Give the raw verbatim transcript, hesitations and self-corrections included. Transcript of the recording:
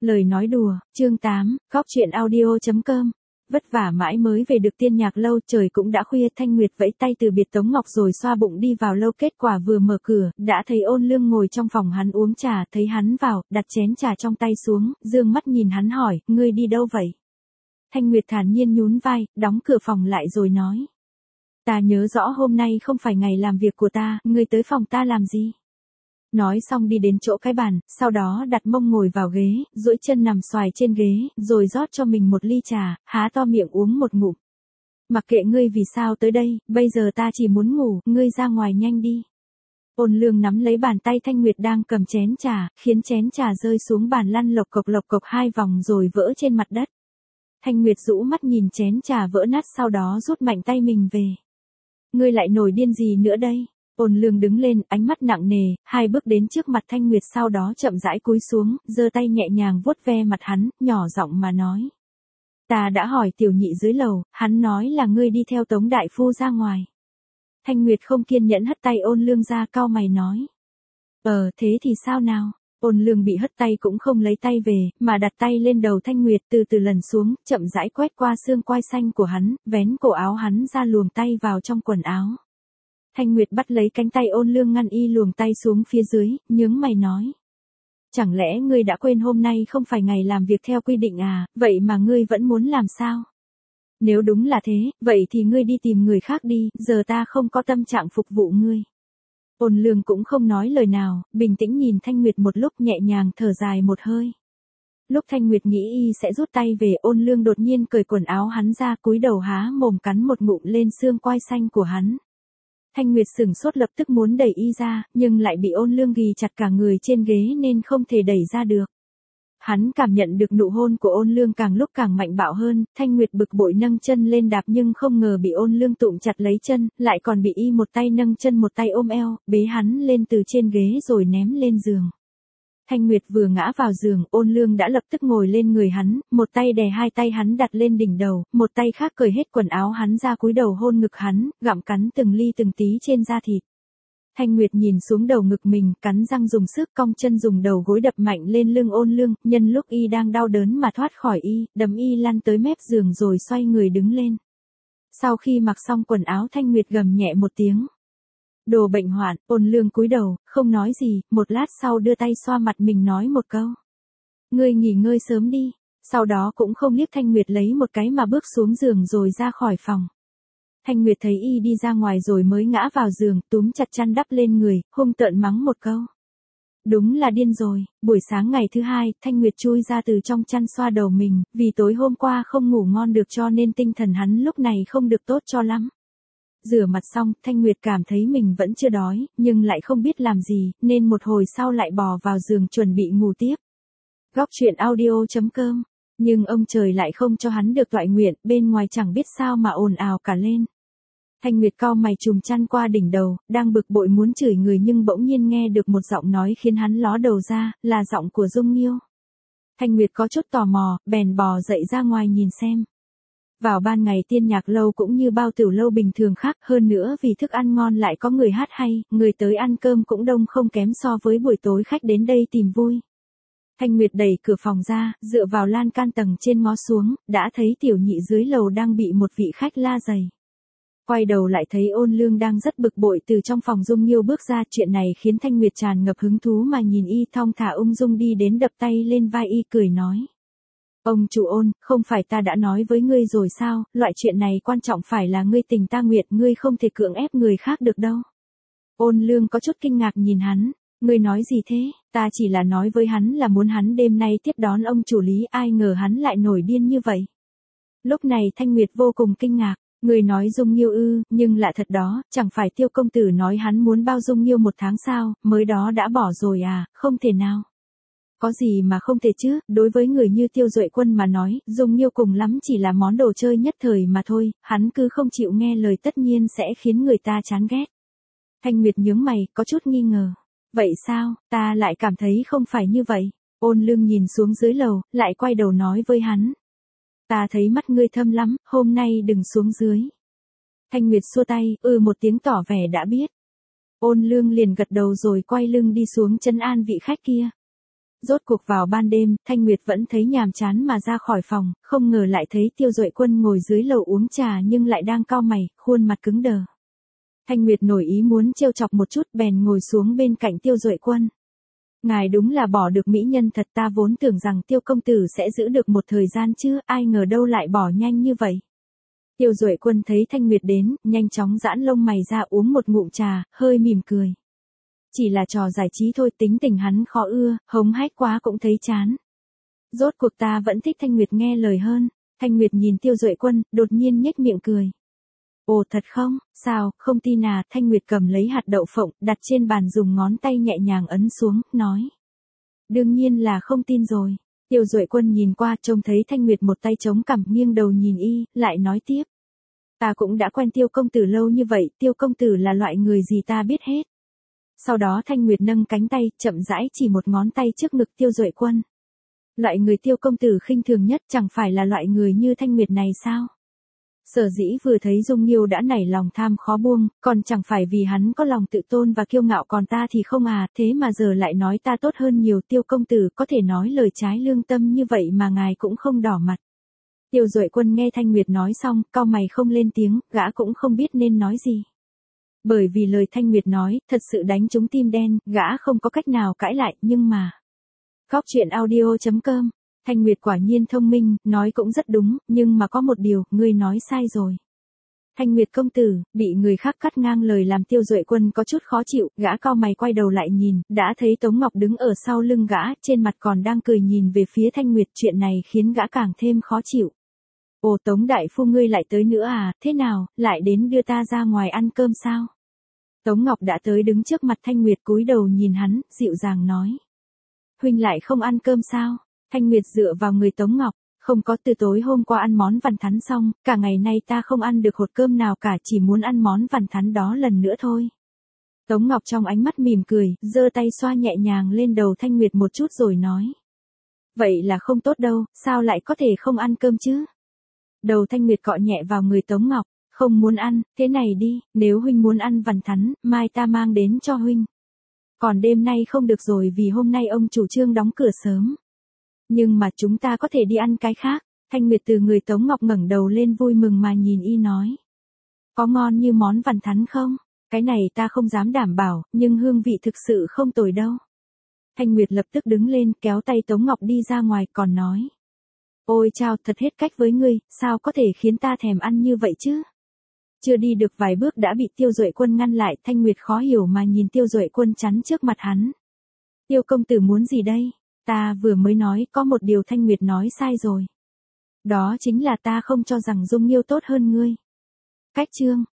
Lời nói đùa, chương tám, Cóc Truyện Audio chấm com. Vất vả mãi mới về được Tiên Nhạc Lâu, trời cũng đã khuya. Thanh Nguyệt vẫy tay từ biệt Tống Ngọc rồi xoa bụng đi vào lâu. Kết quả vừa mở cửa, đã thấy Ôn Lương ngồi trong phòng hắn uống trà. Thấy hắn vào, đặt chén trà trong tay xuống, dương mắt nhìn hắn hỏi, ngươi đi đâu vậy? Thanh Nguyệt thản nhiên nhún vai, đóng cửa phòng lại rồi nói. Ta nhớ rõ hôm nay không phải ngày làm việc của ta, ngươi tới phòng ta làm gì? Nói xong đi đến chỗ cái bàn, sau đó đặt mông ngồi vào ghế, duỗi chân nằm xoài trên ghế, rồi rót cho mình một ly trà, há to miệng uống một ngụm. Mặc kệ ngươi vì sao tới đây, bây giờ ta chỉ muốn ngủ, ngươi ra ngoài nhanh đi. Ôn Lương nắm lấy bàn tay Thanh Nguyệt đang cầm chén trà, khiến chén trà rơi xuống bàn lăn lộc cộc lộc cộc hai vòng rồi vỡ trên mặt đất. Thanh Nguyệt rũ mắt nhìn chén trà vỡ nát, sau đó rút mạnh tay mình về. Ngươi lại nổi điên gì nữa đây? Ôn Lương đứng lên, ánh mắt nặng nề, hai bước đến trước mặt Thanh Nguyệt, sau đó chậm rãi cúi xuống, giơ tay nhẹ nhàng vuốt ve mặt hắn, nhỏ giọng mà nói. Ta đã hỏi tiểu nhị dưới lầu, hắn nói là ngươi đi theo Tống đại phu ra ngoài. Thanh Nguyệt không kiên nhẫn hất tay Ôn Lương ra, cau mày nói. Ờ, thế thì sao nào? Ôn Lương bị hất tay cũng không lấy tay về, mà đặt tay lên đầu Thanh Nguyệt, từ từ lần xuống, chậm rãi quét qua xương quai xanh của hắn, vén cổ áo hắn ra, luồn tay vào trong quần áo. Thanh Nguyệt bắt lấy cánh tay Ôn Lương ngăn y luồng tay xuống phía dưới, nhướng mày nói. Chẳng lẽ ngươi đã quên hôm nay không phải ngày làm việc theo quy định à, vậy mà ngươi vẫn muốn làm sao? Nếu đúng là thế, vậy thì ngươi đi tìm người khác đi, giờ ta không có tâm trạng phục vụ ngươi. Ôn Lương cũng không nói lời nào, bình tĩnh nhìn Thanh Nguyệt một lúc, nhẹ nhàng thở dài một hơi. Lúc Thanh Nguyệt nghĩ y sẽ rút tay về, Ôn Lương đột nhiên cởi quần áo hắn ra, cúi đầu há mồm cắn một ngụm lên xương quai xanh của hắn. Thanh Nguyệt sửng sốt, lập tức muốn đẩy y ra, nhưng lại bị Ôn Lương ghì chặt cả người trên ghế nên không thể đẩy ra được. Hắn cảm nhận được nụ hôn của Ôn Lương càng lúc càng mạnh bạo hơn, Thanh Nguyệt bực bội nâng chân lên đạp, nhưng không ngờ bị Ôn Lương tụm chặt lấy chân, lại còn bị y một tay nâng chân một tay ôm eo, bế hắn lên từ trên ghế rồi ném lên giường. Thanh Nguyệt vừa ngã vào giường, Ôn Lương đã lập tức ngồi lên người hắn, một tay đè hai tay hắn đặt lên đỉnh đầu, một tay khác cởi hết quần áo hắn ra, cúi đầu hôn ngực hắn, gặm cắn từng ly từng tí trên da thịt. Thanh Nguyệt nhìn xuống đầu ngực mình, cắn răng dùng sức, cong chân dùng đầu gối đập mạnh lên lưng Ôn Lương, nhân lúc y đang đau đớn mà thoát khỏi y, đấm y lăn tới mép giường rồi xoay người đứng lên. Sau khi mặc xong quần áo, Thanh Nguyệt gầm nhẹ một tiếng. Đồ bệnh hoạn. Ôn Lương cúi đầu, không nói gì, một lát sau đưa tay xoa mặt mình nói một câu. Ngươi nghỉ ngơi sớm đi, sau đó cũng không liếc Thanh Nguyệt lấy một cái mà bước xuống giường rồi ra khỏi phòng. Thanh Nguyệt thấy y đi ra ngoài rồi mới ngã vào giường, túm chặt chăn đắp lên người, hung tợn mắng một câu. Đúng là điên rồi. Buổi sáng ngày thứ hai, Thanh Nguyệt chui ra từ trong chăn xoa đầu mình, vì tối hôm qua không ngủ ngon được cho nên tinh thần hắn lúc này không được tốt cho lắm. Rửa mặt xong, Thanh Nguyệt cảm thấy mình vẫn chưa đói, nhưng lại không biết làm gì, nên một hồi sau lại bò vào giường chuẩn bị ngủ tiếp. Cóc Truyện Audio chấm com. Nhưng ông trời lại không cho hắn được toại nguyện, bên ngoài chẳng biết sao mà ồn ào cả lên. Thanh Nguyệt cau mày trùm chăn qua đỉnh đầu, đang bực bội muốn chửi người nhưng bỗng nhiên nghe được một giọng nói khiến hắn ló đầu ra, là giọng của Dung Nghiêu. Thanh Nguyệt có chút tò mò, bèn bò dậy ra ngoài nhìn xem. Vào ban ngày Tiên Nhạc Lâu cũng như bao tiểu lâu bình thường khác, hơn nữa vì thức ăn ngon lại có người hát hay, người tới ăn cơm cũng đông không kém so với buổi tối khách đến đây tìm vui. Thanh Nguyệt đẩy cửa phòng ra, dựa vào lan can tầng trên ngó xuống, đã thấy tiểu nhị dưới lầu đang bị một vị khách la giày. Quay đầu lại thấy Ôn Lương đang rất bực bội từ trong phòng Dung Nghiêu bước ra, chuyện này khiến Thanh Nguyệt tràn ngập hứng thú mà nhìn y, thong thả ung dung đi đến đập tay lên vai y, cười nói. Ông chủ Ôn, không phải ta đã nói với ngươi rồi sao, loại chuyện này quan trọng phải là ngươi tình ta nguyện, ngươi không thể cưỡng ép người khác được đâu. Ôn Lương có chút kinh ngạc nhìn hắn, ngươi nói gì thế, ta chỉ là nói với hắn là muốn hắn đêm nay tiếp đón ông chủ Lý, ai ngờ hắn lại nổi điên như vậy. Lúc này Thanh Nguyệt vô cùng kinh ngạc, ngươi nói Dung Nghiêu ư, nhưng lạ thật đó, chẳng phải Tiêu công tử nói hắn muốn bao Dung Nghiêu một tháng sao, mới đó đã bỏ rồi à, không thể nào. Có gì mà không thể chứ, đối với người như Tiêu Duệ Quân mà nói, Dung Nghiêu cùng lắm chỉ là món đồ chơi nhất thời mà thôi, hắn cứ không chịu nghe lời tất nhiên sẽ khiến người ta chán ghét. Thanh Nguyệt nhướng mày, có chút nghi ngờ. Vậy sao, ta lại cảm thấy không phải như vậy. Ôn Lương nhìn xuống dưới lầu, lại quay đầu nói với hắn. Ta thấy mắt ngươi thâm lắm, hôm nay đừng xuống dưới. Thanh Nguyệt xua tay, ừ một tiếng tỏ vẻ đã biết. Ôn Lương liền gật đầu rồi quay lưng đi xuống trấn an vị khách kia. Rốt cuộc vào ban đêm, Thanh Nguyệt vẫn thấy nhàm chán mà ra khỏi phòng, không ngờ lại thấy Tiêu Duệ Quân ngồi dưới lầu uống trà nhưng lại đang cau mày, khuôn mặt cứng đờ. Thanh Nguyệt nổi ý muốn trêu chọc một chút bèn ngồi xuống bên cạnh Tiêu Duệ Quân. Ngài đúng là bỏ được mỹ nhân thật, ta vốn tưởng rằng Tiêu công tử sẽ giữ được một thời gian chứ, ai ngờ đâu lại bỏ nhanh như vậy. Tiêu Duệ Quân thấy Thanh Nguyệt đến, nhanh chóng giãn lông mày ra uống một ngụm trà, hơi mỉm cười. Chỉ là trò giải trí thôi, tính tình hắn khó ưa, hống hách quá cũng thấy chán. Rốt cuộc ta vẫn thích Thanh Nguyệt nghe lời hơn. Thanh Nguyệt nhìn Tiêu Duệ Quân, đột nhiên nhếch miệng cười. Ồ thật không, sao, không tin à, Thanh Nguyệt cầm lấy hạt đậu phộng, đặt trên bàn dùng ngón tay nhẹ nhàng ấn xuống, nói. Đương nhiên là không tin rồi. Tiêu Duệ Quân nhìn qua trông thấy Thanh Nguyệt một tay chống cằm nghiêng đầu nhìn y, lại nói tiếp. Ta cũng đã quen Tiêu công tử lâu như vậy, Tiêu công tử là loại người gì ta biết hết. Sau đó Thanh Nguyệt nâng cánh tay, chậm rãi chỉ một ngón tay trước ngực Tiêu Duệ Quân. Loại người Tiêu công tử khinh thường nhất chẳng phải là loại người như Thanh Nguyệt này sao? Sở dĩ vừa thấy Dung Nghiêu đã nảy lòng tham khó buông, còn chẳng phải vì hắn có lòng tự tôn và kiêu ngạo, còn ta thì không à, thế mà giờ lại nói ta tốt hơn nhiều. Tiêu công tử có thể nói lời trái lương tâm như vậy mà ngài cũng không đỏ mặt. Tiêu Duệ Quân nghe Thanh Nguyệt nói xong, cau mày không lên tiếng, gã cũng không biết nên nói gì. Bởi vì lời Thanh Nguyệt nói, thật sự đánh trúng tim đen, gã không có cách nào cãi lại, nhưng mà... Góc truyện audio chấm com. Thanh Nguyệt quả nhiên thông minh, nói cũng rất đúng, nhưng mà có một điều, ngươi nói sai rồi. Thanh Nguyệt công tử, bị người khác cắt ngang lời làm Tiêu Duệ Quân có chút khó chịu, gã cau mày quay đầu lại nhìn, đã thấy Tống Ngọc đứng ở sau lưng gã, trên mặt còn đang cười nhìn về phía Thanh Nguyệt, chuyện này khiến gã càng thêm khó chịu. Ồ Tống đại phu ngươi lại tới nữa à, thế nào, lại đến đưa ta ra ngoài ăn cơm sao? Tống Ngọc đã tới đứng trước mặt Thanh Nguyệt cúi đầu nhìn hắn, dịu dàng nói. Huynh lại không ăn cơm sao? Thanh Nguyệt dựa vào người Tống Ngọc, không có, từ tối hôm qua ăn món vằn thắn xong, cả ngày nay ta không ăn được hột cơm nào cả, chỉ muốn ăn món vằn thắn đó lần nữa thôi. Tống Ngọc trong ánh mắt mỉm cười, giơ tay xoa nhẹ nhàng lên đầu Thanh Nguyệt một chút rồi nói. Vậy là không tốt đâu, sao lại có thể không ăn cơm chứ? Đầu Thanh Nguyệt cọ nhẹ vào người Tống Ngọc, không muốn ăn, thế này đi, nếu huynh muốn ăn vằn thắn, mai ta mang đến cho huynh. Còn đêm nay không được rồi vì hôm nay ông chủ trương đóng cửa sớm. Nhưng mà chúng ta có thể đi ăn cái khác. Thanh Nguyệt từ người Tống Ngọc ngẩng đầu lên vui mừng mà nhìn y nói. Có ngon như món vằn thắn không? Cái này ta không dám đảm bảo, nhưng hương vị thực sự không tồi đâu. Thanh Nguyệt lập tức đứng lên kéo tay Tống Ngọc đi ra ngoài còn nói. Ôi chao, thật hết cách với ngươi, sao có thể khiến ta thèm ăn như vậy chứ? Chưa đi được vài bước đã bị Tiêu Duệ Quân ngăn lại, Thanh Nguyệt khó hiểu mà nhìn Tiêu Duệ Quân chắn trước mặt hắn. Tiêu công tử muốn gì đây? Ta vừa mới nói có một điều Thanh Nguyệt nói sai rồi. Đó chính là ta không cho rằng Dung Nghiêu tốt hơn ngươi. Cách chương.